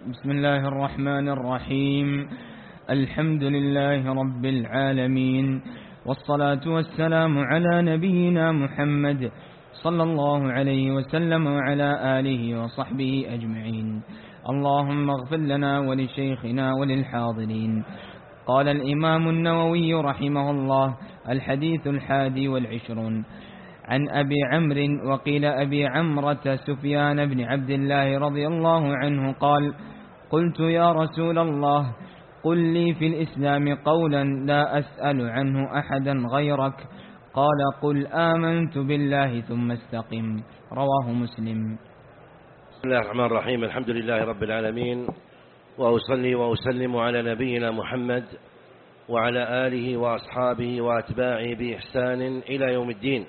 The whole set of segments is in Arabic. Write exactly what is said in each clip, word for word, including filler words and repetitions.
بسم الله الرحمن الرحيم. الحمد لله رب العالمين، والصلاة والسلام على نبينا محمد صلى الله عليه وسلم وعلى آله وصحبه أجمعين. اللهم اغفر لنا ولشيخنا وللحاضرين. قال الإمام النووي رحمه الله: الحديث الحادي والعشرون عن أبي عمرو وقيل أبي عمرة سفيان بن عبد الله رضي الله عنه قال: قلت يا رسول الله قل لي في الإسلام قولا لا أسأل عنه أحدا غيرك. قال: قل آمنت بالله ثم استقم. رواه مسلم. بسم الله الرحمن الرحيم. الحمد لله رب العالمين، وأصلي وأسلم على نبينا محمد وعلى آله وأصحابه وأتباعه بإحسان إلى يوم الدين.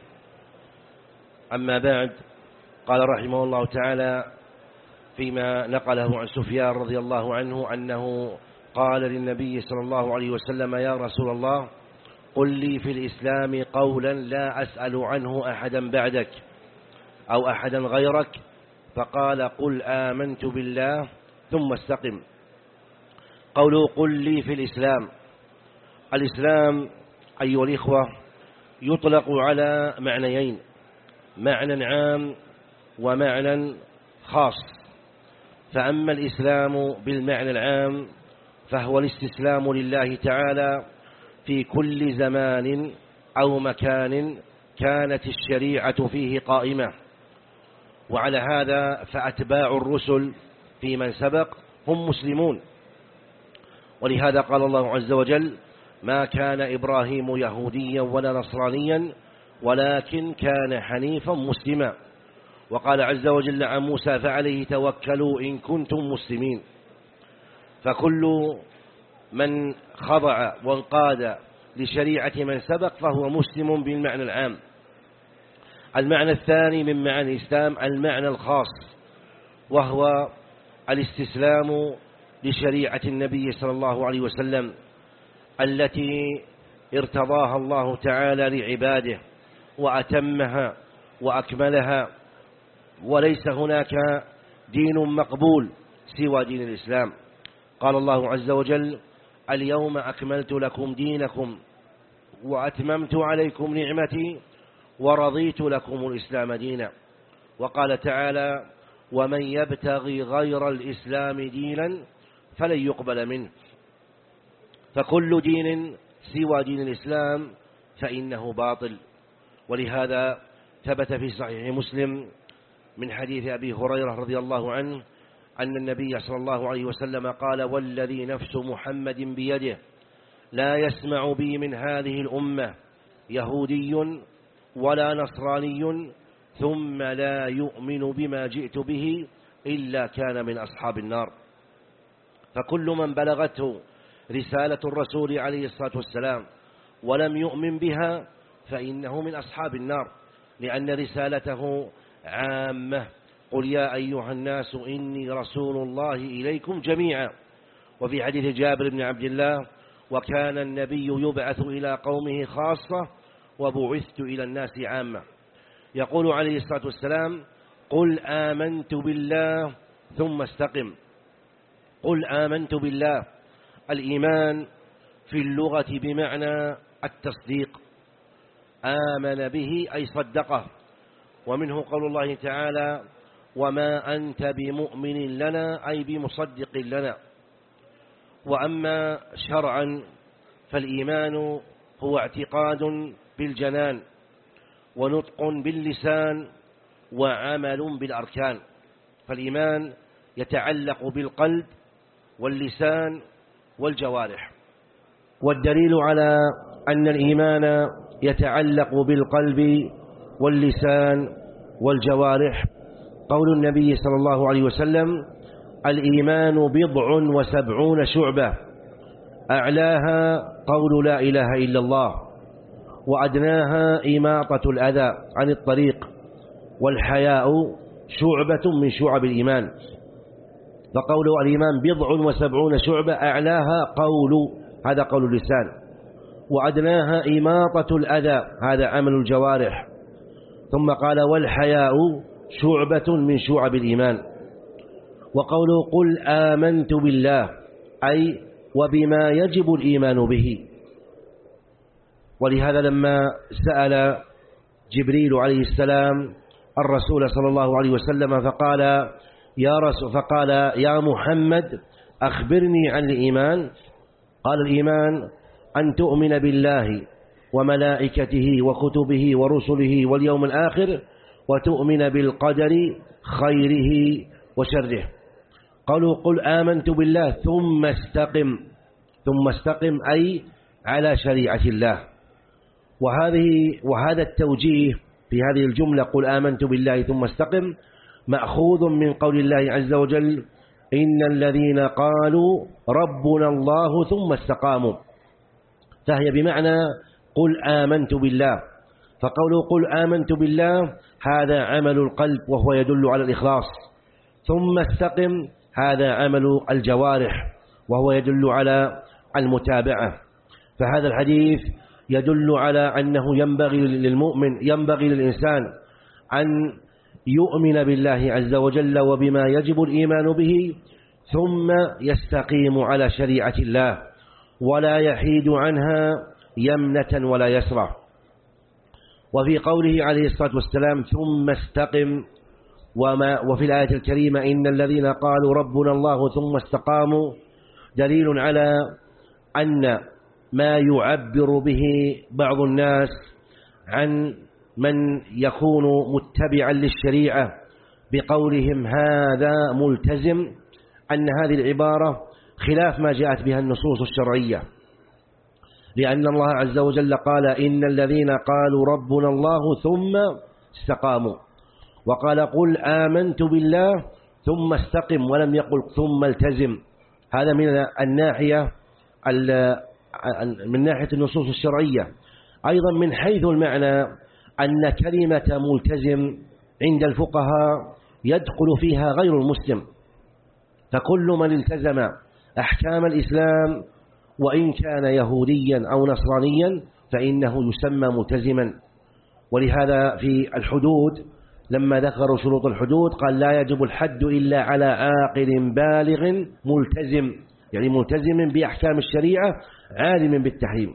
أما بعد، قال رحمه الله تعالى فيما نقله عن سفيان رضي الله عنه أنه قال للنبي صلى الله عليه وسلم: يا رسول الله قل لي في الإسلام قولا لا أسأل عنه أحدا بعدك أو أحدا غيرك. فقال: قل آمنت بالله ثم استقم. قوله قل لي في الإسلام، الإسلام أيها الإخوة يطلق على معنيين: معنى عام ومعنى خاص. فأما الإسلام بالمعنى العام فهو الاستسلام لله تعالى في كل زمان أو مكان كانت الشريعة فيه قائمة، وعلى هذا فأتباع الرسل في من سبق هم مسلمون. ولهذا قال الله عز وجل: ما كان إبراهيم يهوديا ولا نصرانيا ولكن كان حنيفا مسلما. وقال عز وجل عن موسى: فعليه توكلوا إن كنتم مسلمين. فكل من خضع وانقاد لشريعة من سبق فهو مسلم بالمعنى العام. المعنى الثاني من معاني الإسلام المعنى الخاص، وهو الاستسلام لشريعة النبي صلى الله عليه وسلم التي ارتضاها الله تعالى لعباده وأتمها وأكملها، وليس هناك دين مقبول سوى دين الإسلام. قال الله عز وجل: اليوم أكملت لكم دينكم وأتممت عليكم نعمتي ورضيت لكم الإسلام دينا. وقال تعالى: ومن يبتغي غير الإسلام دينا فلن يقبل منه. فكل دين سوى دين الإسلام فإنه باطل. ولهذا ثبت في صحيح مسلم من حديث أبي هريرة رضي الله عنه أن النبي صلى الله عليه وسلم قال: والذي نفس محمد بيده لا يسمع بي من هذه الأمة يهودي ولا نصراني ثم لا يؤمن بما جئت به إلا كان من أصحاب النار. فكل من بلغته رسالة الرسول عليه الصلاة والسلام ولم يؤمن بها فإنه من أصحاب النار، لأن رسالته عامة: قل يا أيها الناس إني رسول الله إليكم جميعا. وفي حديث جابر بن عبد الله: وكان النبي يبعث إلى قومه خاصة وبعثت إلى الناس عامة. يقول عليه الصلاة والسلام: قل آمنت بالله ثم استقم. قل آمنت بالله، الإيمان في اللغة بمعنى التصديق، آمن به أي صدقه. ومنه قول الله تعالى: وما أنت بمؤمن لنا أي بمصدق لنا. وأما شرعا فالإيمان هو اعتقاد بالجنان ونطق باللسان وعمل بالأركان. فالإيمان يتعلق بالقلب واللسان والجوارح. والدليل على أن الإيمان يتعلق بالقلب واللسان والجوارح قول النبي صلى الله عليه وسلم: الإيمان بضع وسبعون شعبة أعلاها قول لا إله إلا الله وأدناها إماطة الأذى عن الطريق والحياء شعبة من شعب الإيمان. فقول الإيمان بضع وسبعون شعبة أعلاها قول، هذا قول اللسان، وأدناها إماطة الأذى، هذا عمل الجوارح. ثم قال: والحياء شعبة من شعب الإيمان. وقوله قل آمنت بالله أي وبما يجب الإيمان به. ولهذا لما سأل جبريل عليه السلام الرسول صلى الله عليه وسلم فقال يا رسول فقال يا محمد أخبرني عن الإيمان، قال الإيمان أن تؤمن بالله وملائكته وكتبه ورسله واليوم الآخر وتؤمن بالقدر خيره وشره. قالوا قل آمنت بالله ثم استقم، ثم استقم أي على شريعة الله. وهذه وهذا التوجيه في هذه الجملة قل آمنت بالله ثم استقم مأخوذ من قول الله عز وجل إن الذين قالوا ربنا الله ثم استقاموا، فهي بمعنى قل آمنت بالله. فقوله قل آمنت بالله هذا عمل القلب وهو يدل على الإخلاص، ثم استقم هذا عمل الجوارح وهو يدل على المتابعة. فهذا الحديث يدل على أنه ينبغي للمؤمن ينبغي للإنسان أن يؤمن بالله عز وجل وبما يجب الإيمان به، ثم يستقيم على شريعة الله ولا يحيد عنها يمنة ولا يسرى. وفي قوله عليه الصلاة والسلام ثم استقم، وما وفي الآية الكريمة إن الذين قالوا ربنا الله ثم استقاموا دليل على أن ما يعبر به بعض الناس عن من يكون متبعا للشريعة بقولهم هذا ملتزم، أن هذه العبارة خلاف ما جاءت بها النصوص الشرعية، لأن الله عز وجل قال إن الذين قالوا ربنا الله ثم استقاموا، وقال قل آمنت بالله ثم استقم ولم يقل ثم التزم. هذا من الناحية من ناحية النصوص الشرعية. أيضا من حيث المعنى أن كلمة ملتزم عند الفقهاء يدخل فيها غير المسلم، فكل من التزم أحكام الإسلام وإن كان يهوديا أو نصرانيا فإنه يسمى ملتزما. ولهذا في الحدود لما ذكروا شروط الحدود قال لا يجب الحد إلا على عاقل بالغ ملتزم، يعني ملتزم بأحكام الشريعة عالم بالتحريم.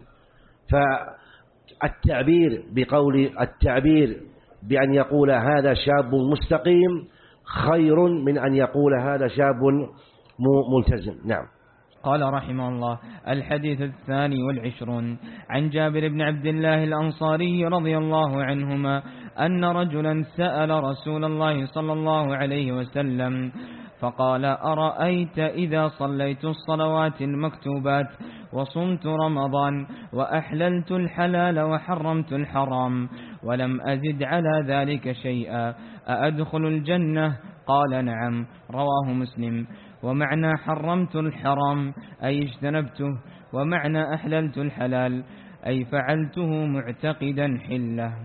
فالتعبير بقول التعبير بأن يقول هذا شاب مستقيم خير من أن يقول هذا شاب ملتزم. نعم. قال رحمه الله: الحديث الثاني والعشرون عن جابر بن عبد الله الأنصاري رضي الله عنهما أن رجلا سأل رسول الله صلى الله عليه وسلم فقال: أرأيت إذا صليت الصلوات المكتوبات وصمت رمضان وأحللت الحلال وحرمت الحرام ولم أزد على ذلك شيئا أأدخل الجنة؟ قال: نعم. رواه مسلم. ومعنى حرمت الحرام أي اجتنبته، ومعنى أحللت الحلال أي فعلته معتقدا حله.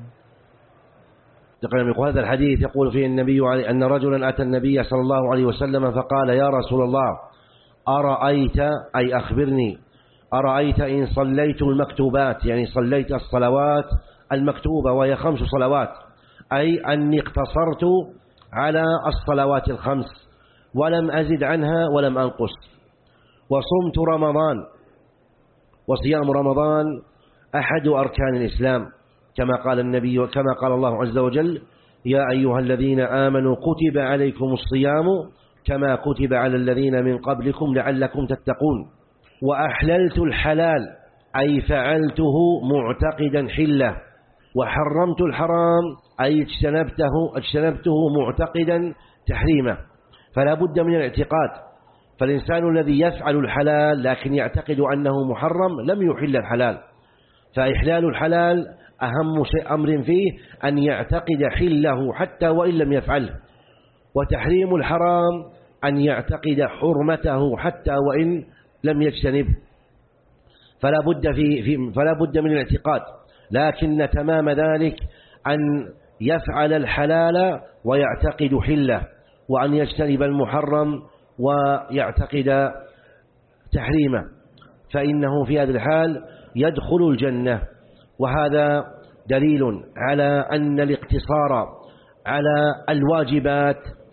يقول هذا الحديث يقول فيه النبي عليه أن رجلا أتى النبي صلى الله عليه وسلم فقال: يا رسول الله أرأيت أي أخبرني أرأيت إن صليت المكتوبات، يعني صليت الصلوات المكتوبة وهي خمس صلوات، أي أني اقتصرت على الصلوات الخمس ولم أزد عنها ولم أنقص، وصمت رمضان، وصيام رمضان أحد أركان الإسلام كما قال النبي كما قال الله عز وجل: يا أيها الذين آمنوا كتب عليكم الصيام كما كتب على الذين من قبلكم لعلكم تتقون. وأحللت الحلال أي فعلته معتقدا حله، وحرمت الحرام أي اجتنبته اجتنبته معتقدا تحريمه. فلا بد من الاعتقاد، فالإنسان الذي يفعل الحلال لكن يعتقد أنه محرم لم يحل الحلال. فإحلال الحلال أهم شيء أمر فيه أن يعتقد حله حتى وإن لم يفعله، وتحريم الحرام أن يعتقد حرمته حتى وإن لم يجتنبه. فلا بد في, في فلا بد من الاعتقاد، لكن تمام ذلك أن يفعل الحلال ويعتقد حله، وأن يجتنب المحرم ويعتقد تحريمه، فإنه في هذا الحال يدخل الجنة. وهذا دليل على أن الاقتصار على الواجبات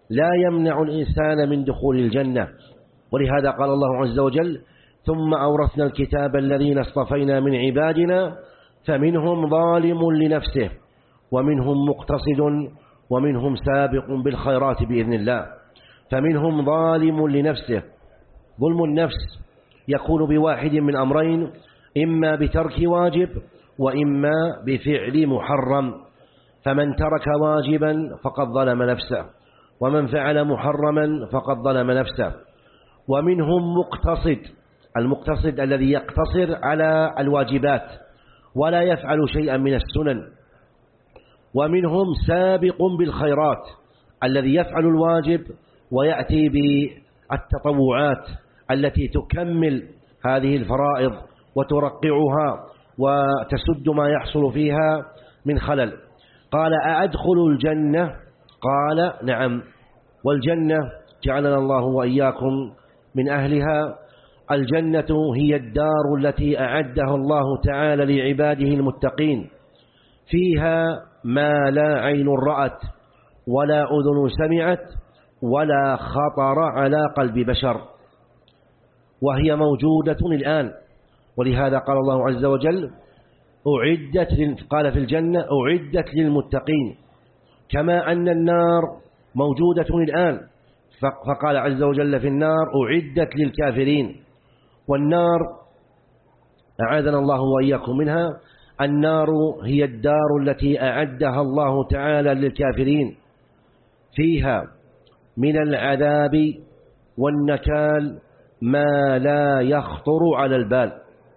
لا يمنع الإنسان من دخول الجنة. ولهذا قال الله عز وجل: ثم أورثنا الكتاب الذين اصطفينا من عبادنا فمنهم ظالم لنفسه ومنهم مقتصد ومنهم سابق بالخيرات بإذن الله. فمنهم ظالم لنفسه، ظلم النفس يكون بواحد من أمرين: إما بترك واجب وإما بفعل محرم. فمن ترك واجبا فقد ظلم نفسه، ومن فعل محرما فقد ظلم نفسه. ومنهم مقتصد، المقتصد الذي يقتصر على الواجبات ولا يفعل شيئا من السنن. ومنهم سابق بالخيرات، الذي يفعل الواجب ويأتي بالتطوعات التي تكمل هذه الفرائض وترقعها وتسد ما يحصل فيها من خلل. قال: أأدخل الجنة؟ قال: نعم. والجنة جعلنا الله وإياكم من أهلها. الجنة هي الدار التي أعدها الله تعالى لعباده المتقين، فيها ما لا عين رأت ولا أذن سمعت ولا خطر على قلب بشر، وهي موجودة الآن. ولهذا قال الله عز وجل: أعدت، قال في الجنة: أعدت للمتقين. كما أن النار موجودة الآن، فقال عز وجل في النار: أعدت للكافرين. والنار أعاذنا الله وإياكم منها. النار هي الدار التي أعدها الله تعالى للكافرين، فيها من العذاب والنكال ما لا يخطر على البال.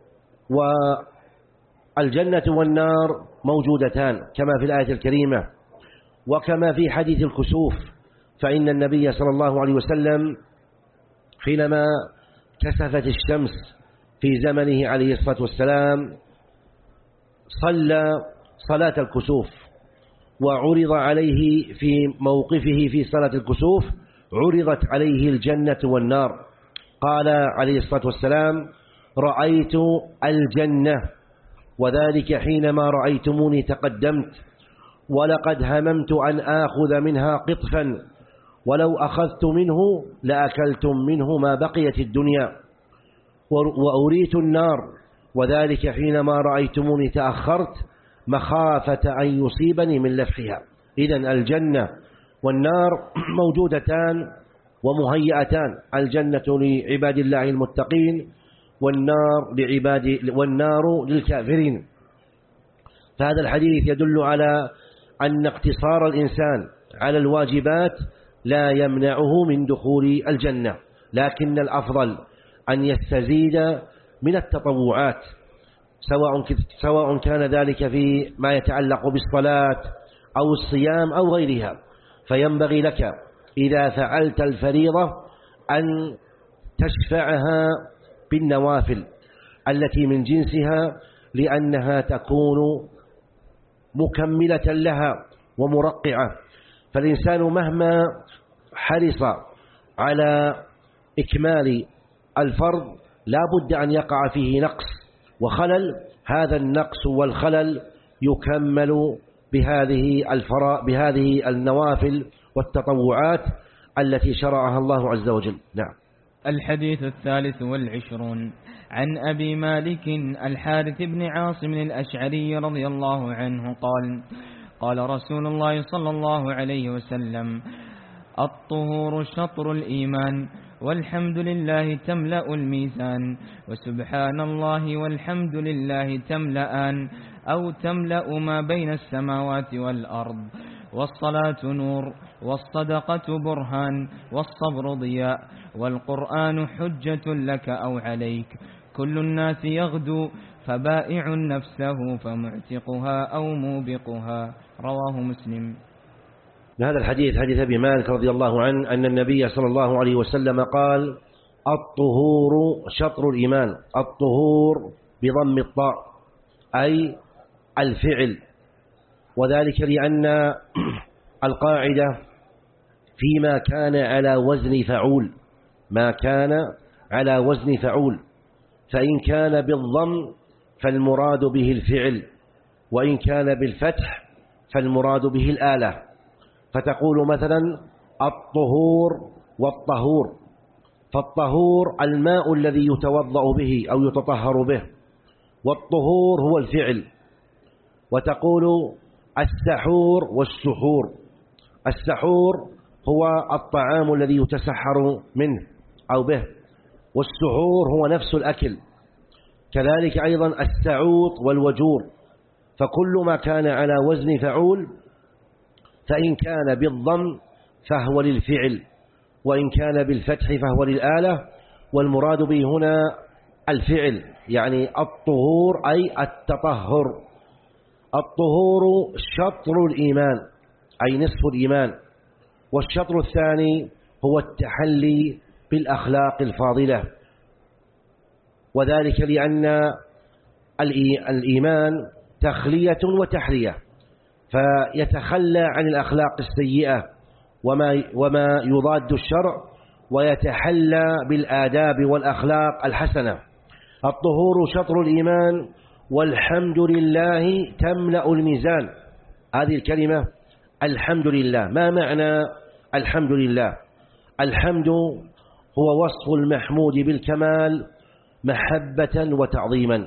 والجنة والنار موجودتان كما في الآية الكريمة وكما في حديث الكسوف. فإن النبي صلى الله عليه وسلم حينما كسفت الشمس في زمنه عليه الصلاة والسلام صلى صلاة الكسوف، وعرض عليه في موقفه في صلاة الكسوف عرضت عليه الجنة والنار. قال عليه الصلاة والسلام: رأيت الجنة، وذلك حينما رأيتموني تقدمت، ولقد هممت أن آخذ منها قطفا، ولو أخذت منه لأكلتم منه ما بقيت الدنيا. وأريت النار، وذلك حينما رأيتموني تأخرت مخافة أن يصيبني من لفحها. إذن الجنة والنار موجودتان ومهيئتان، الجنة لعباد الله المتقين والنار لعباد والنار للكافرين. فهذا الحديث يدل على أن اقتصار الإنسان على الواجبات لا يمنعه من دخول الجنة، لكن الأفضل أن يستزيد من التطوعات، سواء سواء كان ذلك في ما يتعلق بالصلاة أو الصيام أو غيرها. فينبغي لك إذا فعلت الفريضة أن تشفعها بالنوافل التي من جنسها، لأنها تكون مكملة لها ومرقعة. فالإنسان مهما حرص على إكمال الفرض لا بد أن يقع فيه نقص وخلل، هذا النقص والخلل يكمل بهذه الفراء بهذه النوافل والتطوعات التي شرعها الله عز وجل. نعم. الحديث الثالث والعشرون عن أبي مالك الحارث بن عاصم الأشعري رضي الله عنه قال: قال رسول الله صلى الله عليه وسلم: الطهور شطر الإيمان، والحمد لله تملأ الميزان، وسبحان الله والحمد لله تملأان أو تملأ ما بين السماوات والأرض. والصلاة نور، والصدقة برهان، والصبر ضياء، والقرآن حجة لك أو عليك. كل الناس يغدو فبائع نفسه فمعتقها أو موبقها. رواه مسلم. هذا الحديث حديث أبي مالك رضي الله عنه أن النبي صلى الله عليه وسلم قال: الطهور شطر الإيمان. الطهور بضم الطاء أي الفعل، وذلك لأن القاعدة فيما كان على وزن فعول، ما كان على وزن فعول، فإن كان بالضم فالمراد به الفعل، وإن كان بالفتح فالمراد به الآلة. فتقول مثلا: الطهور والطهور. فالطهور الماء الذي يتوضأ به أو يتطهر به، والطهور هو الفعل. وتقول السحور والسحور. السحور هو الطعام الذي يتسحر منه أو به، والسحور هو نفس الأكل. كذلك أيضا السعوط والوجور. فكل ما كان على وزن فعول فإن كان بالضم فهو للفعل، وإن كان بالفتح فهو للآلة. والمراد به هنا الفعل، يعني الطهور أي التطهر. الطهور شطر الإيمان أي نصف الإيمان، والشطر الثاني هو التحلي بالأخلاق الفاضلة، وذلك لأن الإيمان تخلية وتحلية، فيتخلى عن الأخلاق السيئة وما وما يضاد الشرع، ويتحلى بالآداب والأخلاق الحسنة. الطهور شطر الإيمان، والحمد لله تملأ الميزان. هذه الكلمة الحمد لله، ما معنى الحمد لله؟ الحمد هو وصف المحمود بالكمال محبة وتعظيما.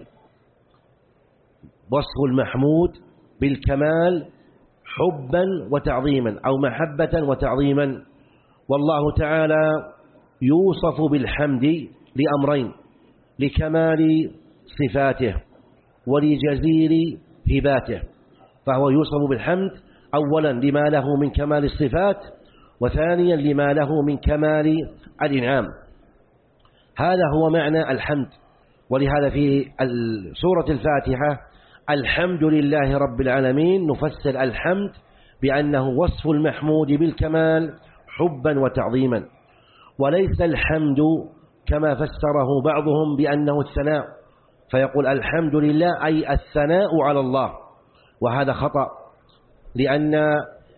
وصف المحمود بالكمال حبا وتعظيما أو محبة وتعظيما. والله تعالى يوصف بالحمد لأمرين: لكمال صفاته ولجزيل هباته. فهو يوصف بالحمد أولا لما له من كمال الصفات، وثانيا لما له من كمال الإنعام. هذا هو معنى الحمد. ولهذا في سورة الفاتحة الحمد لله رب العالمين نفسر الحمد بأنه وصف المحمود بالكمال حبا وتعظيما، وليس الحمد كما فسره بعضهم بأنه الثناء، فيقول الحمد لله أي الثناء على الله، وهذا خطأ، لأن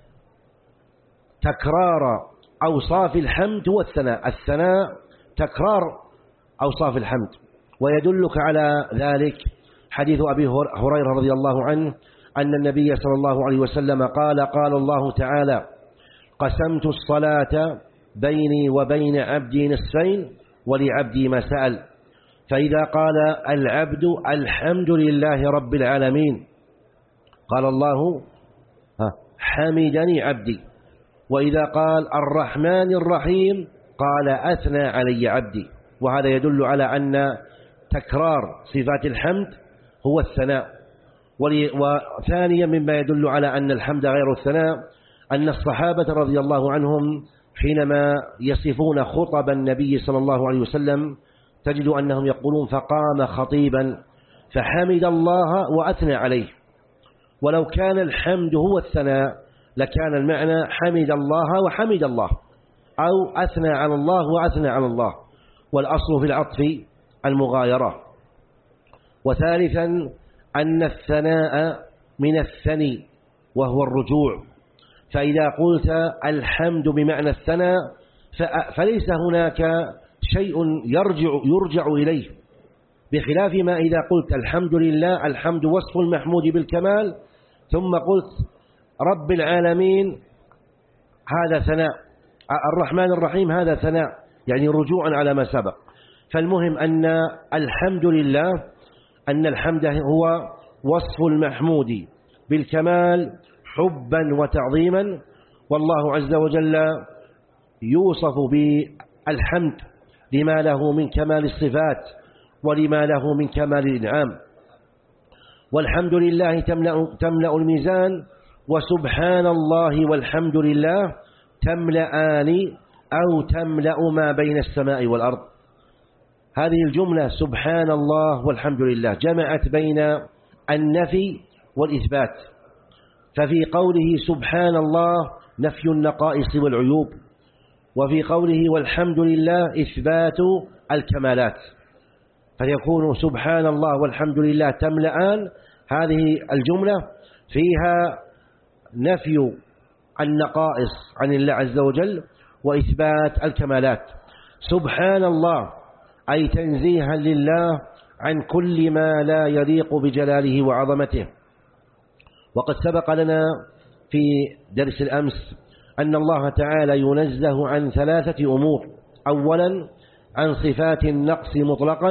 تكرار أوصاف الحمد هو الثناء. الثناء تكرار أوصاف الحمد. ويدلك على ذلك حديث أبي هريرة رضي الله عنه أن النبي صلى الله عليه وسلم قال: قال الله تعالى: قسمت الصلاة بيني وبين عبدي نصفين ولعبدي ما سأل. فإذا قال العبد الحمد لله رب العالمين قال الله حمدني عبدي، وإذا قال الرحمن الرحيم قال أثنى علي عبدي. وهذا يدل على أن تكرار صفات الحمد هو الثناء. وثانيا مما يدل على أن الحمد غير الثناء أن الصحابة رضي الله عنهم حينما يصفون خطب النبي صلى الله عليه وسلم تجد أنهم يقولون: فقام خطيبا فحمد الله وأثنى عليه. ولو كان الحمد هو الثناء لكان المعنى حمد الله وحمد الله، أو أثنى على الله وأثنى على الله، والأصل في العطف المغايرة. وثالثا أن الثناء من الثني وهو الرجوع، فإذا قلت الحمد بمعنى الثناء فليس هناك شيء يرجع, يرجع إليه، بخلاف ما إذا قلت الحمد لله، الحمد وصف المحمود بالكمال، ثم قلت رب العالمين هذا ثناء، الرحمن الرحيم هذا ثناء، يعني رجوعا على ما سبق. فالمهم أن الحمد لله أن الحمد هو وصف المحمود بالكمال حبا وتعظيما، والله عز وجل يوصف بالحمد لما له من كمال الصفات ولما له من كمال الإنعام. والحمد لله تملأ, تملأ الميزان، وسبحان الله والحمد لله تملأان أو تملأ ما بين السماء والأرض. هذه الجملة سبحان الله والحمد لله جمعت بين النفي والإثبات، ففي قوله سبحان الله نفي النقائص والعيوب، وفي قوله والحمد لله إثبات الكمالات، فيكون سبحان الله والحمد لله تملأان. هذه الجملة فيها نفي النقائص عن الله عز وجل وإثبات الكمالات. سبحان الله أي تنزيها لله عن كل ما لا يليق بجلاله وعظمته. وقد سبق لنا في درس الأمس أن الله تعالى ينزه عن ثلاثة أمور. أولا عن صفات النقص مطلقا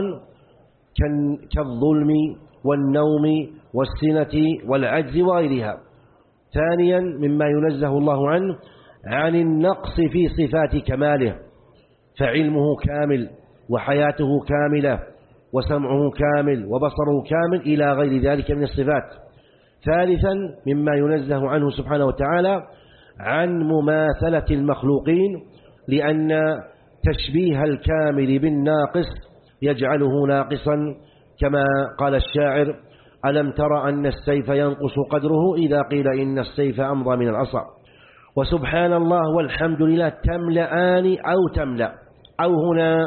كالظلم والنوم والسنة والعجز وغيرها. ثانيا مما ينزه الله عنه عن النقص في صفات كماله، فعلمه كامل وحياته كاملة وسمعه كامل وبصره كامل إلى غير ذلك من الصفات. ثالثا مما ينزه عنه سبحانه وتعالى عن مماثلة المخلوقين، لأن تشبيه الكامل بالناقص يجعله ناقصا، كما قال الشاعر: ألم تر أن السيف ينقص قدره إذا قيل إن السيف أمضى من العصا. وسبحان الله والحمد لله تملأان أو تملأ، أو هنا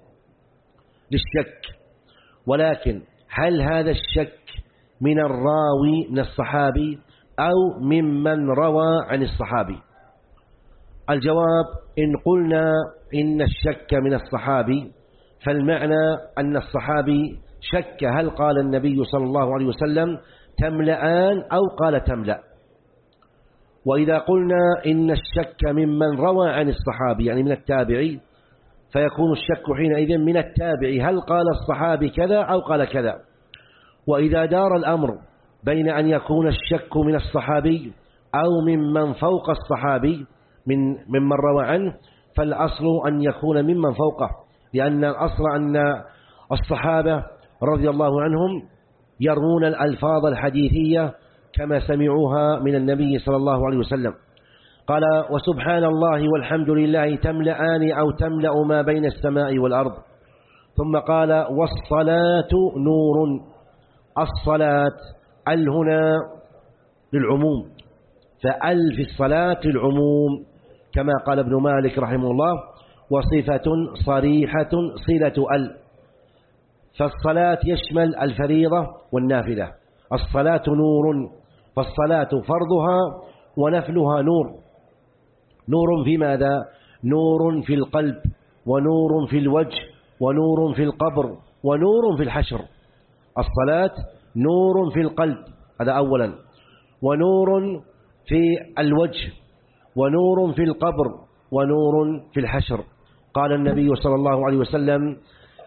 للشك، ولكن هل هذا الشك من الراوي من الصحابي أو ممن روى عن الصحابي؟ الجواب: إن قلنا إن الشك من الصحابي فالمعنى أن الصحابي شك هل قال النبي صلى الله عليه وسلم تملأان أو قال تملأ. وإذا قلنا إن الشك ممن روى عن الصحابي يعني من التابعي، فيكون الشك حينئذ من التابعي هل قال الصحابي كذا أو قال كذا. وإذا دار الأمر بين أن يكون الشك من الصحابي أو ممن فوق الصحابي من ممن روى عنه، فالأصل أن يكون ممن فوقه، لأن الأصل أن الصحابة رضي الله عنهم يرون الألفاظ الحديثية كما سمعوها من النبي صلى الله عليه وسلم. قال: وسبحان الله والحمد لله تملأان أو تملأ ما بين السماء والأرض. ثم قال: والصلاة نور. الصلاة ال هنا للعموم، فال في الصلاة للعموم، كما قال ابن مالك رحمه الله: وصفة صريحة صلة ال. فالصلاة يشمل الفريضة والنافلة. الصلاة نور، فالصلاة فرضها ونفلها نور. نور في ماذا؟ نور في القلب، ونور في الوجه، ونور في القبر، ونور في الحشر. الصلاة نور في القلب، هذا أولا، ونور في الوجه، ونور في القبر، ونور في الحشر. قال النبي صلى الله عليه وسلم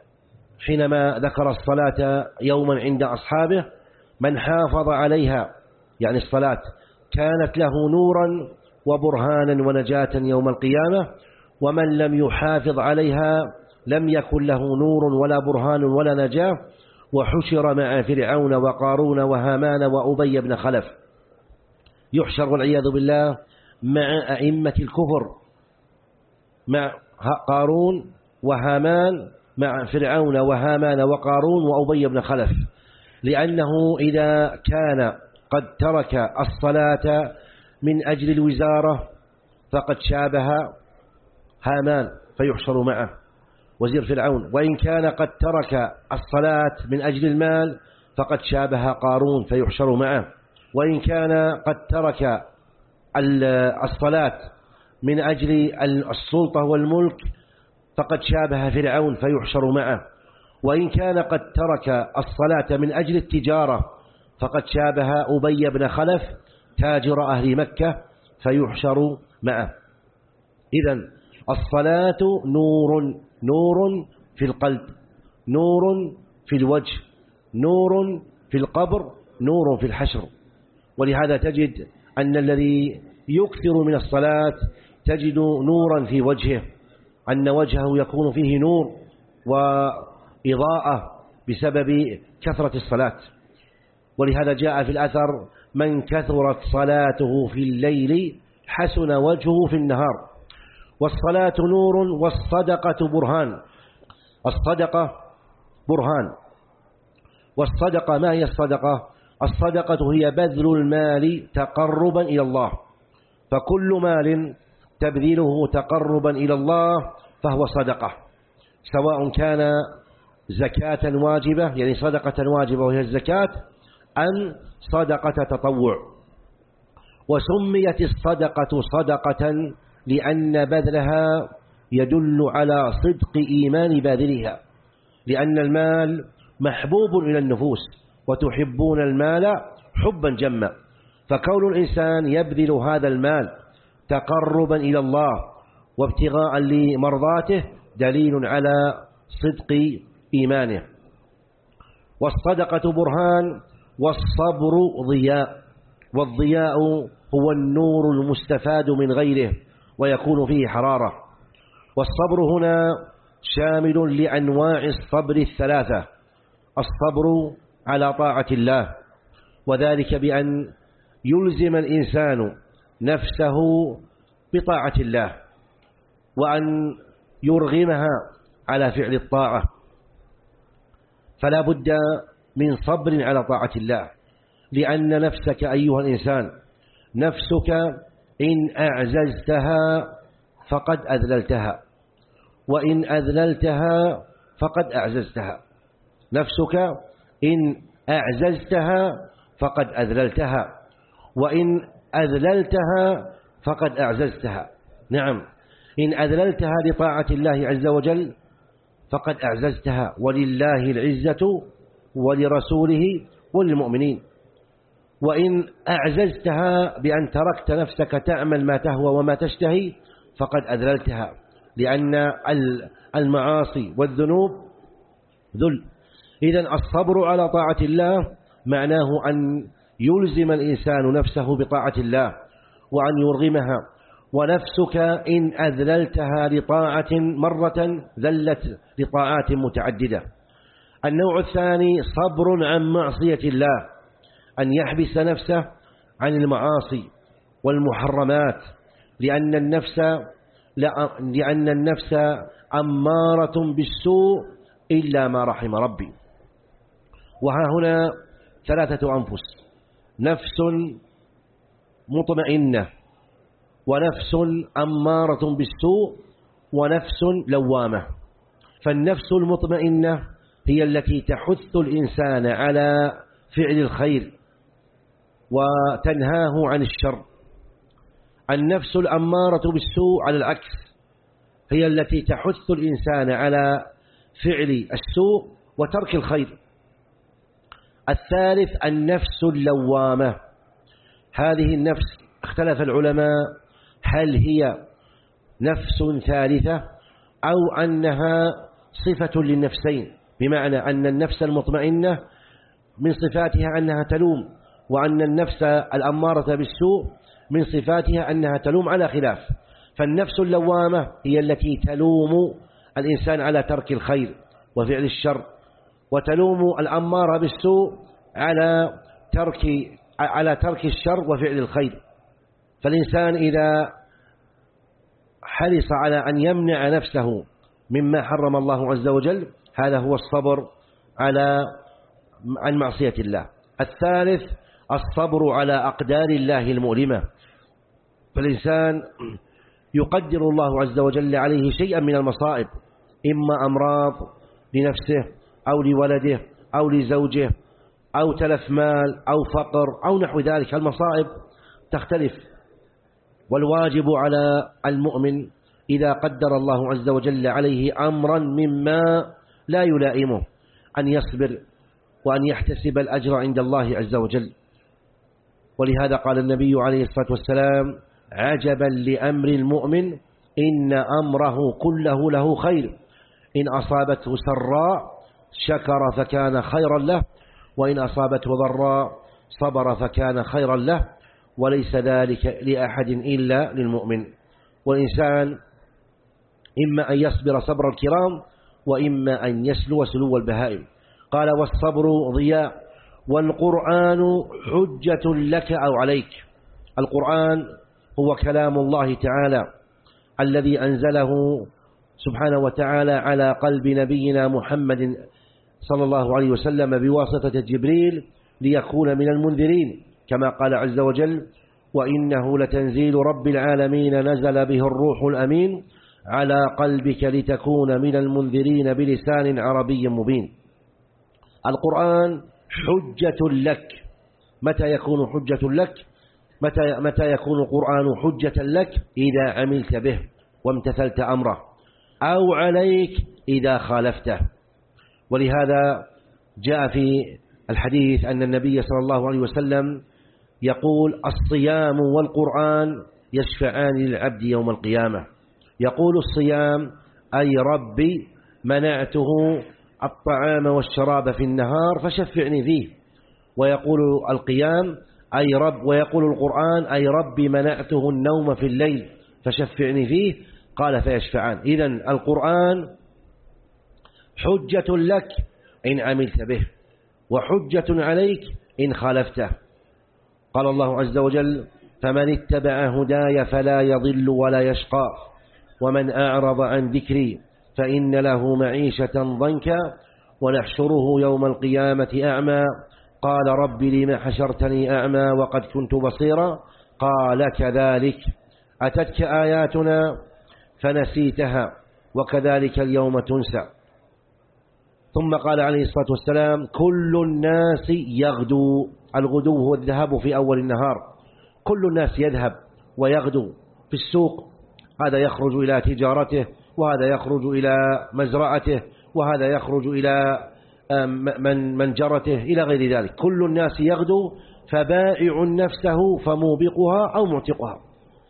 حينما ذكر الصلاة يوما عند أصحابه: من حافظ عليها يعني الصلاة كانت له نورا وبرهانا ونجاة يوم القيامة، ومن لم يحافظ عليها لم يكن له نور ولا برهان ولا نجاة، وحشر مع فرعون وقارون وهامان وأبي بن خلف. يحشر والعياذ بالله مع أئمة الكفر، مع قارون وهامان، مع فرعون وهامان وقارون وأبي بن خلف، لأنه إذا كان قد ترك الصلاة من أجل الوزارة فقد شابه هامان فيحشر معه وزير فرعون، وإن كان قد ترك الصلاة من أجل المال فقد شابه قارون فيحشر معه، وإن كان قد ترك الصلاة من أجل السلطة والملك فقد شابه فرعون فيحشر معه، وإن كان قد ترك الصلاة من أجل التجارة فقد شابه أبي بن خلف تاجر أهل مكة فيحشر معه. إذن الصلاة نور، نور في القلب، نور في الوجه، نور في القبر، نور في الحشر. ولهذا تجد أن الذي يكثر من الصلاة تجد نورا في وجهه، أن وجهه يكون فيه نور وإضاءة بسبب كثرة الصلاة. ولهذا جاء في الأثر: من كثرت صلاته في الليل حسن وجهه في النهار. والصلاة نور والصدقة برهان. الصدقة برهان. والصدقة ما هي الصدقة؟ الصدقة هي بذل المال تقربا إلى الله، فكل مال تبذله تقربا إلى الله فهو صدقة، سواء كان زكاة واجبة يعني صدقة واجبة وهي الزكاة، أم صدقة تطوع. وسميت الصدقة صدقة لأن بذلها يدل على صدق إيمان باذلها، لأن المال محبوب إلى النفوس وتحبون المال حبا جما، فكون الإنسان يبذل هذا المال تقربا إلى الله وابتغاء لمرضاته دليل على صدق إيمانه. والصدقة برهان والصبر ضياء، والضياء هو النور المستفاد من غيره ويكون فيه حرارة. والصبر هنا شامل لأنواع الصبر الثلاثة: الصبر على طاعة الله، وذلك بأن يلزم الإنسان نفسه بطاعة الله وأن يرغمها على فعل الطاعة، فلا بد من صبر على طاعة الله، لأن نفسك أيها الإنسان نفسك إن أعززتها فقد أذللتها، وإن أذللتها فقد أعززتها. نفسك إن أعززتها فقد أذللتها، وإن أذللتها فقد أعززتها. نعم، إن أذللتها لطاعة الله عز وجل فقد أعززتها، ولله العزة ولرسوله وللمؤمنين. وإن أعززتها بأن تركت نفسك تعمل ما تهوى وما تشتهي فقد أذللتها، لأن المعاصي والذنوب ذل. إذن الصبر على طاعة الله معناه أن يلزم الإنسان نفسه بطاعة الله وأن يرغمها، ونفسك إن أذللتها لطاعة مرة ذلت لطاعات متعددة. النوع الثاني صبر عن معصية الله، أن يحبس نفسه عن المعاصي والمحرمات، لأن النفس لأن النفس أمارة بالسوء إلا ما رحم ربي. وها هنا ثلاثة أنفس: نفس مطمئنة، ونفس أمارة بالسوء، ونفس لوامة. فالنفس المطمئنة هي التي تحث الإنسان على فعل الخير وتنهاه عن الشر. النفس الأمارة بالسوء على العكس هي التي تحث الإنسان على فعل السوء وترك الخير. الثالث النفس اللوامة. هذه النفس اختلف العلماء هل هي نفس ثالثة أو أنها صفة للنفسين، بمعنى أن النفس المطمئنة من صفاتها أنها تلوم، وأن النفس الأمارة بالسوء من صفاتها أنها تلوم على خلاف. فالنفس اللوامة هي التي تلوم الإنسان على ترك الخير وفعل الشر، وتلوم الأمارة بالسوء على ترك على ترك الشر وفعل الخير. فالإنسان إذا حرص على أن يمنع نفسه مما حرم الله عز وجل هذا هو الصبر على عن معصية الله. الثالث الصبر على أقدار الله المؤلمة. فالإنسان يقدر الله عز وجل عليه شيئا من المصائب، إما أمراض لنفسه أو لولده أو لزوجه أو تلف مال أو فقر أو نحو ذلك. المصائب تختلف، والواجب على المؤمن إذا قدر الله عز وجل عليه أمرا مما لا يلائمه أن يصبر وأن يحتسب الأجر عند الله عز وجل. ولهذا قال النبي عليه الصلاة والسلام: عجبا لأمر المؤمن إن أمره كله له خير، إن أصابته سراء شكر فكان خيرا له، وإن أصابته ضراء صبر فكان خيرا له، وليس ذلك لأحد إلا للمؤمن. والإنسان إما أن يصبر صبر الكرام وإما أن يسلو سلو البهائم. قال: والصبر ضياء، والقرآن حجة لك أو عليك. القرآن هو كلام الله تعالى الذي أنزله سبحانه وتعالى على قلب نبينا محمد صلى الله عليه وسلم بواسطة جبريل ليكون من المنذرين، كما قال عز وجل: وإنه لتنزيل رب العالمين نزل به الروح الأمين على قلبك لتكون من المنذرين بلسان عربي مبين. القرآن حجة لك. متى يكون حجة لك؟ متى, متى يكون القرآن حجة لك؟ إذا عملت به وامتثلت أمره، أو عليك إذا خالفته. ولهذا جاء في الحديث أن النبي صلى الله عليه وسلم يقول: الصيام والقرآن يشفعان للعبد يوم القيامة. يقول الصيام أي ربي منعته الطعام والشراب في النهار فشفعني فيه، ويقول القيام أي رب ويقول القرآن أي ربي منعته النوم في الليل فشفعني فيه، قال فيشفعان. إذن القرآن حجة لك إن عملت به، وحجة عليك إن خالفته. قال الله عز وجل فمن اتبع هداي فلا يضل ولا يشقى ومن أعرض عن ذكري فإن له معيشة ضنكا ونحشره يوم القيامة أعمى قال رب لم حشرتني أعمى وقد كنت بصيرا قال كذلك أتتك آياتنا فنسيتها وكذلك اليوم تنسى. ثم قال عليه الصلاة والسلام كل الناس يغدو، الغدو هو الذهاب في أول النهار، كل الناس يذهب ويغدو في السوق، هذا يخرج إلى تجارته وهذا يخرج إلى مزرعته وهذا يخرج إلى من منجرته إلى غير ذلك. كل الناس يغدو فبائع نفسه فموبقها أو معتقها.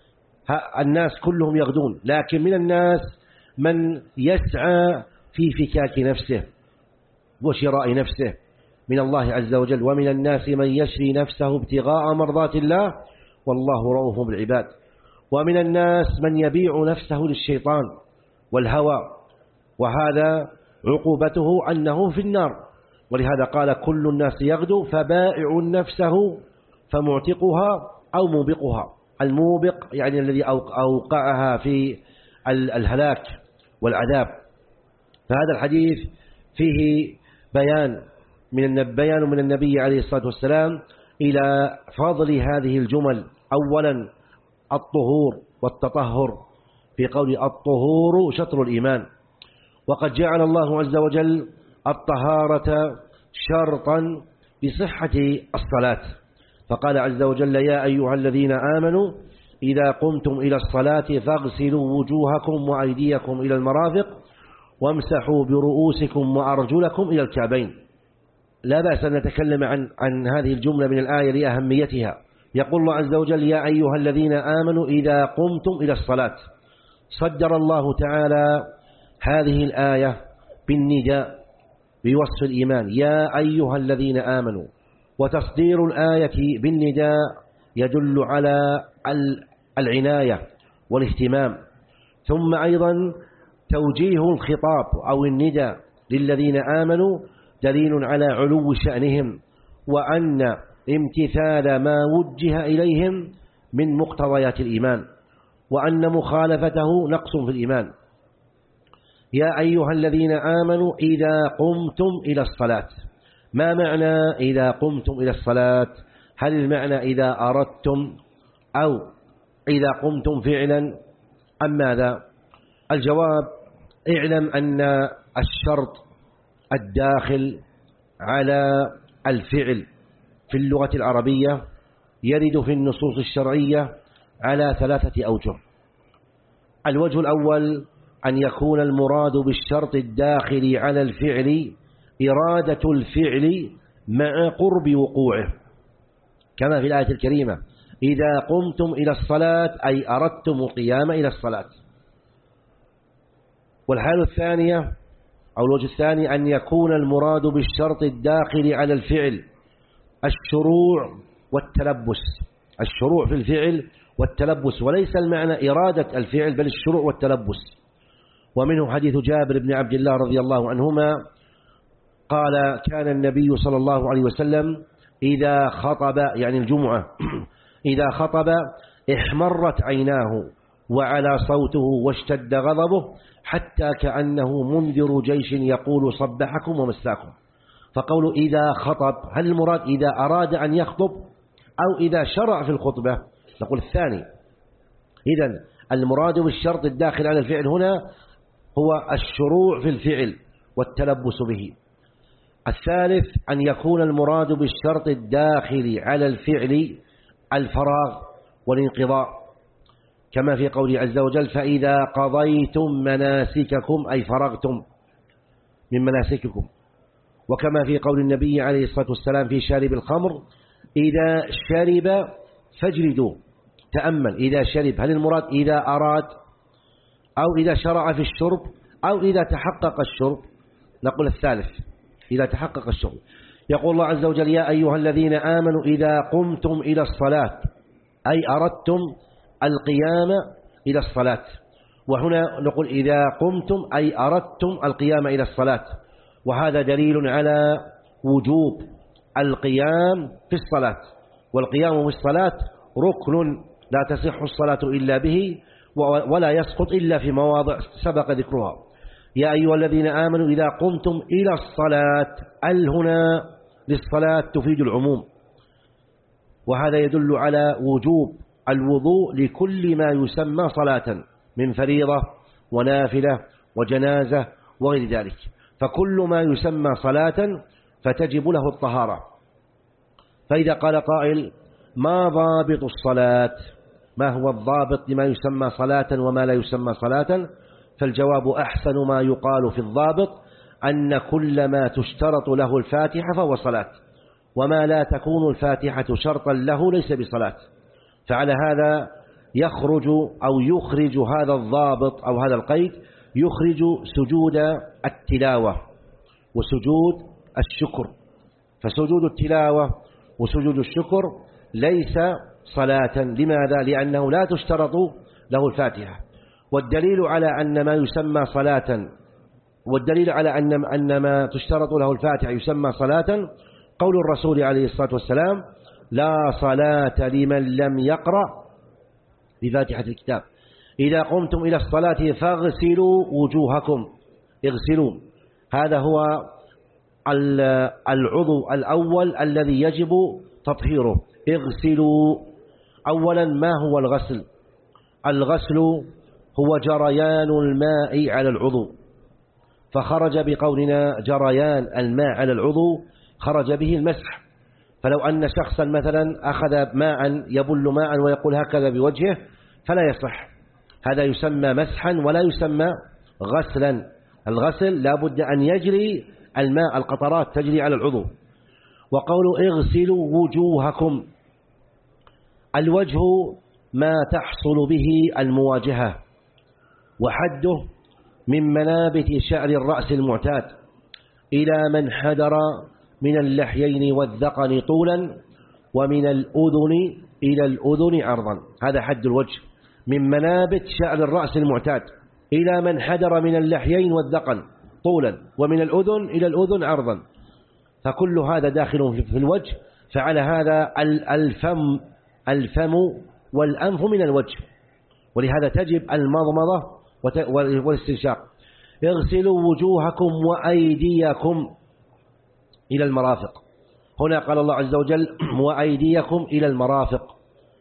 الناس كلهم يغدون، لكن من الناس من يسعى في فكاك نفسه وشراء نفسه من الله عز وجل، ومن الناس من يشري نفسه ابتغاء مرضات الله والله رؤوف بالعباد، ومن الناس من يبيع نفسه للشيطان والهوى، وهذا عقوبته أنه في النار. ولهذا قال كل الناس يغدو فبائع نفسه فمعتقها أو موبقها. الموبق يعني الذي أوقعها في الهلاك والعذاب. فهذا الحديث فيه بيان من بيان من النبي عليه الصلاة والسلام إلى فضل هذه الجمل. أولا الطهور والتطهر، في قول الطهور شطر الإيمان، وقد جعل الله عز وجل الطهارة شرطا بصحة الصلاة، فقال عز وجل يا أيها الذين آمنوا إذا قمتم إلى الصلاة فاغسلوا وجوهكم وأيديكم إلى المرافق وامسحوا برؤوسكم وأرجلكم إلى الكعبين. لا بأس أن نتكلم عن, عن هذه الجملة من الآية لأهميتها. يقول الله عز وجل يا أيها الذين آمنوا إذا قمتم إلى الصلاة. صدر الله تعالى هذه الآية بالنداء بوصف الإيمان يا أيها الذين آمنوا، وتصدير الآية بالنداء يدل على العناية والاهتمام. ثم أيضا توجيه الخطاب أو النداء للذين آمنوا دليل على علو شأنهم، وأن امتثال ما وجه إليهم من مقتضيات الإيمان، وأن مخالفته نقص في الإيمان. يا أيها الذين آمنوا إذا قمتم إلى الصلاة. ما معنى إذا قمتم إلى الصلاة؟ هل المعنى إذا أردتم أو إذا قمتم فعلا أم ماذا؟ الجواب اعلم أن الشرط الداخل على الفعل في اللغة العربية يرد في النصوص الشرعية على ثلاثة أوجه. الوجه الأول أن يكون المراد بالشرط الداخل على الفعل إرادة الفعل مع قرب وقوعه، كما في الآية الكريمة إذا قمتم إلى الصلاة أي أردتم القيام إلى الصلاة. والحالة الثانية أو الوجه الثاني أن يكون المراد بالشرط الداخل على الفعل الشروع والتلبس، الشروع في الفعل والتلبس، وليس المعنى إرادة الفعل بل الشروع والتلبس. ومنه حديث جابر بن عبد الله رضي الله عنهما قال كان النبي صلى الله عليه وسلم إذا خطب يعني الجمعة إذا خطب احمرت عيناه وعلى صوته واشتد غضبه حتى كأنه منذر جيش يقول صبحكم ومساكم. فقول إذا خطب هل المراد إذا أراد أن يخطب أو إذا شرع في الخطبة؟ نقول الثاني. إذن المراد بالشرط الداخل على الفعل هنا هو الشروع في الفعل والتلبس به. الثالث أن يكون المراد بالشرط الداخل على الفعل الفراغ والانقضاء، كما في قوله عز وجل فإذا قضيتم مناسككم أي فرغتم من مناسككم، وكما في قول النبي عليه الصلاة والسلام في شارب الخمر إذا شرب فاجلدوا تأمل إذا شرب، هل المراد إذا أراد أو إذا شرع في الشرب أو إذا تحقق الشرب؟ نقول الثالث، إذا تحقق الشرب. يقول الله عز وجل: يا أيها الذين آمنوا إذا قمتم إلى الصلاة، أي أردتم القيام إلى الصلاة. وهنا نقول إذا قمتم أي أردتم القيام إلى الصلاة، وهذا دليل على وجوب القيام في الصلاة، والقيام في الصلاة ركن لا تصح الصلاة إلا به، ولا يسقط إلا في مواضع سبق ذكرها. يا أيها الذين آمنوا إذا قمتم إلى الصلاة، ال هنا للصلاة تفيد العموم، وهذا يدل على وجوب الوضوء لكل ما يسمى صلاة من فريضة ونافلة وجنازة وغير ذلك، فكل ما يسمى صلاة فتجب له الطهارة. فإذا قال قائل: ما ضابط الصلاة؟ ما هو الضابط لما يسمى صلاة وما لا يسمى صلاة؟ فالجواب: أحسن ما يقال في الضابط أن كل ما تشترط له الفاتحة فهو صلاة، وما لا تكون الفاتحة شرطا له ليس بصلاة. فعلى هذا يخرج أو يخرج هذا الضابط أو هذا القيد يخرج سجود التلاوة وسجود الشكر، فسجود التلاوة وسجود الشكر ليس صلاة. لماذا؟ لأنه لا تشترط له الفاتحة. والدليل على أن ما يسمى صلاة والدليل على أن أن ما تشترط له الفاتحة يسمى صلاة قول الرسول عليه الصلاة والسلام: لا صلاة لمن لم يقرأ بفاتحة الكتاب. إذا قمتم إلى الصلاة فاغسلوا وجوهكم. اغسلوا، هذا هو العضو الأول الذي يجب تطهيره. اغسلوا. أولا، ما هو الغسل؟ الغسل هو جريان الماء على العضو، فخرج بقولنا جريان الماء على العضو خرج به المسح. فلو أن شخصا مثلا أخذ ماء يبل ماء ويقول هكذا بوجهه فلا يصح، هذا يسمى مسحا ولا يسمى غسلا. الغسل لا بد أن يجري الماء، القطرات تجري على العضو. وقول اغسلوا وجوهكم، الوجه ما تحصل به المواجهة، وحده من منابت شعر الرأس المعتاد إلى من حدر من اللحيين والذقن طولا، ومن الأذن إلى الأذن عرضا. هذا حد الوجه، من منابت شعر الرأس المعتاد إلى من حدر من اللحيين والذقن طولا، ومن الأذن إلى الأذن عرضا، فكل هذا داخل في الوجه. فعلى هذا الفم الفم والأنف من الوجه، ولهذا تجب المضمضة والاستنشاق. اغسلوا وجوهكم وأيديكم إلى المرافق. هنا قال الله عز وجل: وأيديكم إلى المرافق،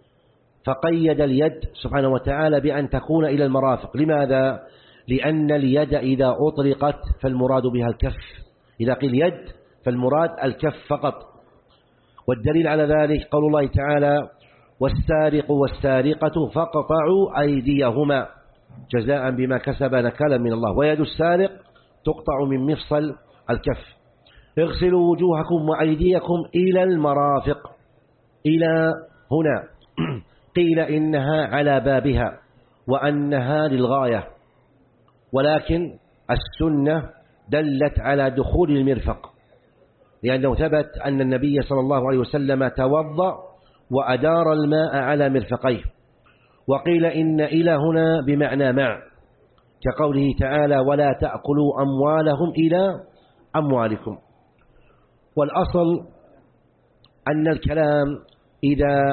فقيد اليد سبحانه وتعالى بأن تكون إلى المرافق. لماذا؟ لأن اليد إذا أطلقت فالمراد بها الكف، إذا قيل يد فالمراد الكف فقط. والدليل على ذلك قول الله تعالى: والسارق والسارقة فاقطعوا أيديهما جزاء بما كسب نكالا من الله، ويد السارق تقطع من مفصل الكف. اغسلوا وجوهكم وأيديكم إلى المرافق. إلى هنا قيل إنها على بابها وأنها للغاية، ولكن السنة دلت على دخول المرفق، لأنه ثبت أن النبي صلى الله عليه وسلم توضأ وأدار الماء على مرفقيه. وقيل إن إلى هنا بمعنى مع، كقوله تعالى: ولا تأكلوا أموالهم إلى أموالكم. والأصل أن الكلام إذا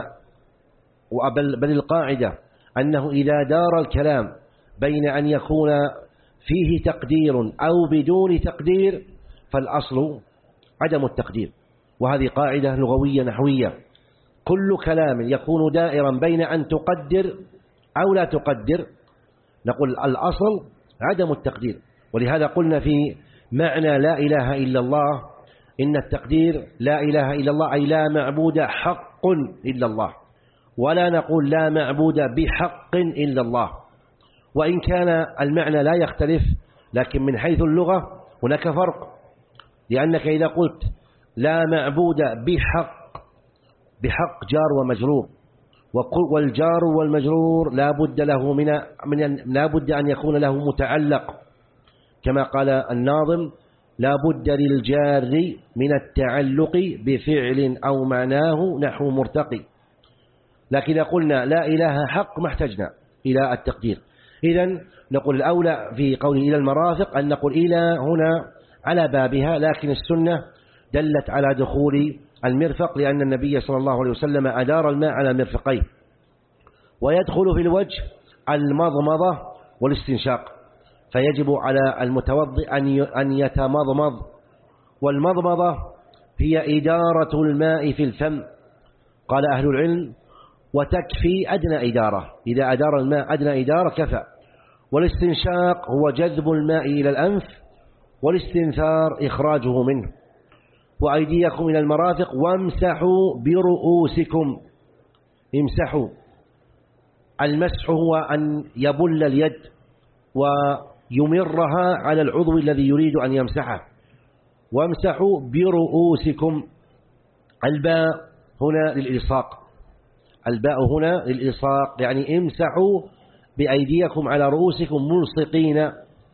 بل القاعدة أنه إذا دار الكلام بين أن يكون فيه تقدير أو بدون تقدير فالأصل عدم التقدير، وهذه قاعدة لغوية نحوية. كل كلام يكون دائرا بين أن تقدر أو لا تقدر نقول الأصل عدم التقدير. ولهذا قلنا في معنى لا إله إلا الله إن التقدير لا إله إلا الله أي لا معبود حق إلا الله، ولا نقول لا معبود بحق إلا الله، وإن كان المعنى لا يختلف، لكن من حيث اللغة هناك فرق. لأنك إذا قلت لا معبود بحق، بحق جار ومجرور، والجار والمجرور لا بد له من من لا بد أن يكون له متعلق، كما قال الناظم: لا بد للجار من التعلق بفعل أو معناه نحو مرتقي. لكن إذا قلنا لا إله حق ما احتجنا إلى التقدير. إذن نقول الأولى في قوله إلى المرافق أن نقول إلى هنا على بابها، لكن السنة دلت على دخول المرفق، لأن النبي صلى الله عليه وسلم أدار الماء على مرفقيه. ويدخل في الوجه المضمضة والاستنشاق، فيجب على المتوضئ أن يتمضمض. والمضمضة هي إدارة الماء في الفم، قال أهل العلم: وتكفي أدنى إدارة، إذا أدار الماء أدنى إدارة كفى. والاستنشاق هو جذب الماء إلى الأنف، والاستنثار إخراجه منه. وأيديكم إلى المرافق وامسحوا برؤوسكم. امسحوا، المسح هو أن يبل اليد ويمرها على العضو الذي يريد أن يمسحه. وامسحوا برؤوسكم. الباء هنا للإلصاق، الباء هنا للإلصاق، يعني امسحوا بأيديكم على رؤوسكم ملصقين،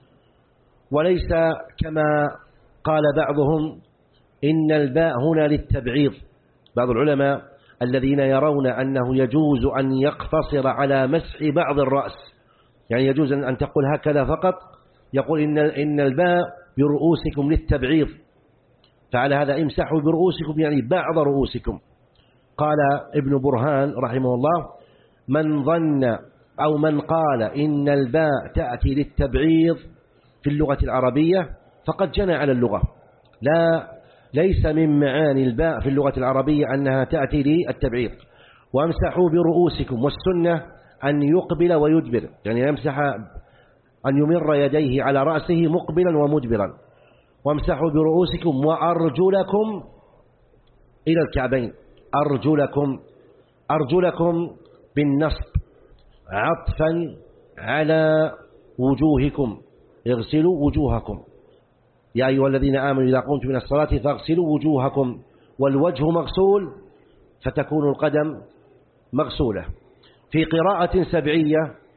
وليس كما قال بعضهم إن الباء هنا للتبعيض. بعض العلماء الذين يرون أنه يجوز أن يقتصر على مسح بعض الرأس، يعني يجوز أن تقول هكذا فقط، يقول إن إن الباء برؤوسكم للتبعيض، فعلى هذا امسحوا برؤوسكم يعني بعض رؤوسكم. قال ابن برهان رحمه الله: من ظن أو من قال إن الباء تأتي للتبعيض في اللغة العربية فقد جنى على اللغة. لا، ليس من معاني الباء في اللغة العربية أنها تأتي للتبعيض. وامسحوا برؤوسكم، والسنة أن يقبل ويدبر، يعني يمسح أن يمر يديه على رأسه مقبلا ومدبرا. وامسحوا برؤوسكم وأرجلكم إلى الكعبين. أرجلكم، أرجلكم بالنصب عطفا على وجوهكم، اغسلوا وجوهكم. يا أيها الذين آمنوا إذا قمتم من الصلاة فاغسلوا وجوهكم، والوجه مغسول فتكون القدم مغسولة. في قراءة سبعية: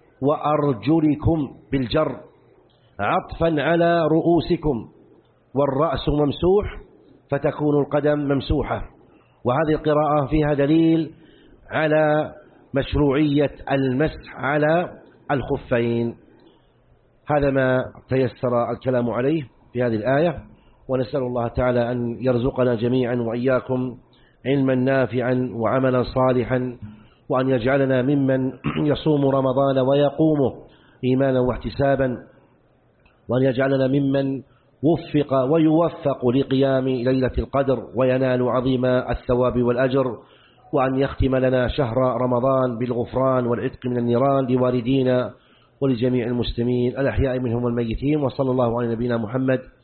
وأرجلكم بالجر عطفا على رؤوسكم، والرأس ممسوح فتكون القدم ممسوحة. وهذه القراءة فيها دليل على مشروعية المسح على الخفين. هذا ما تيسر الكلام عليه في هذه الآية، ونسأل الله تعالى أن يرزقنا جميعا وإياكم علما نافعا وعملا صالحا، وأن يجعلنا ممن يصوم رمضان ويقومه إيمانا واحتسابا، وأن يجعلنا ممن وفق ويوفق لقيام ليلة القدر وينال عظيم الثواب والأجر، وأن يختم لنا شهر رمضان بالغفران والعتق من النيران لوالدينا ولجميع المسلمين الأحياء منهم والميتين. وصلى الله على نبينا محمد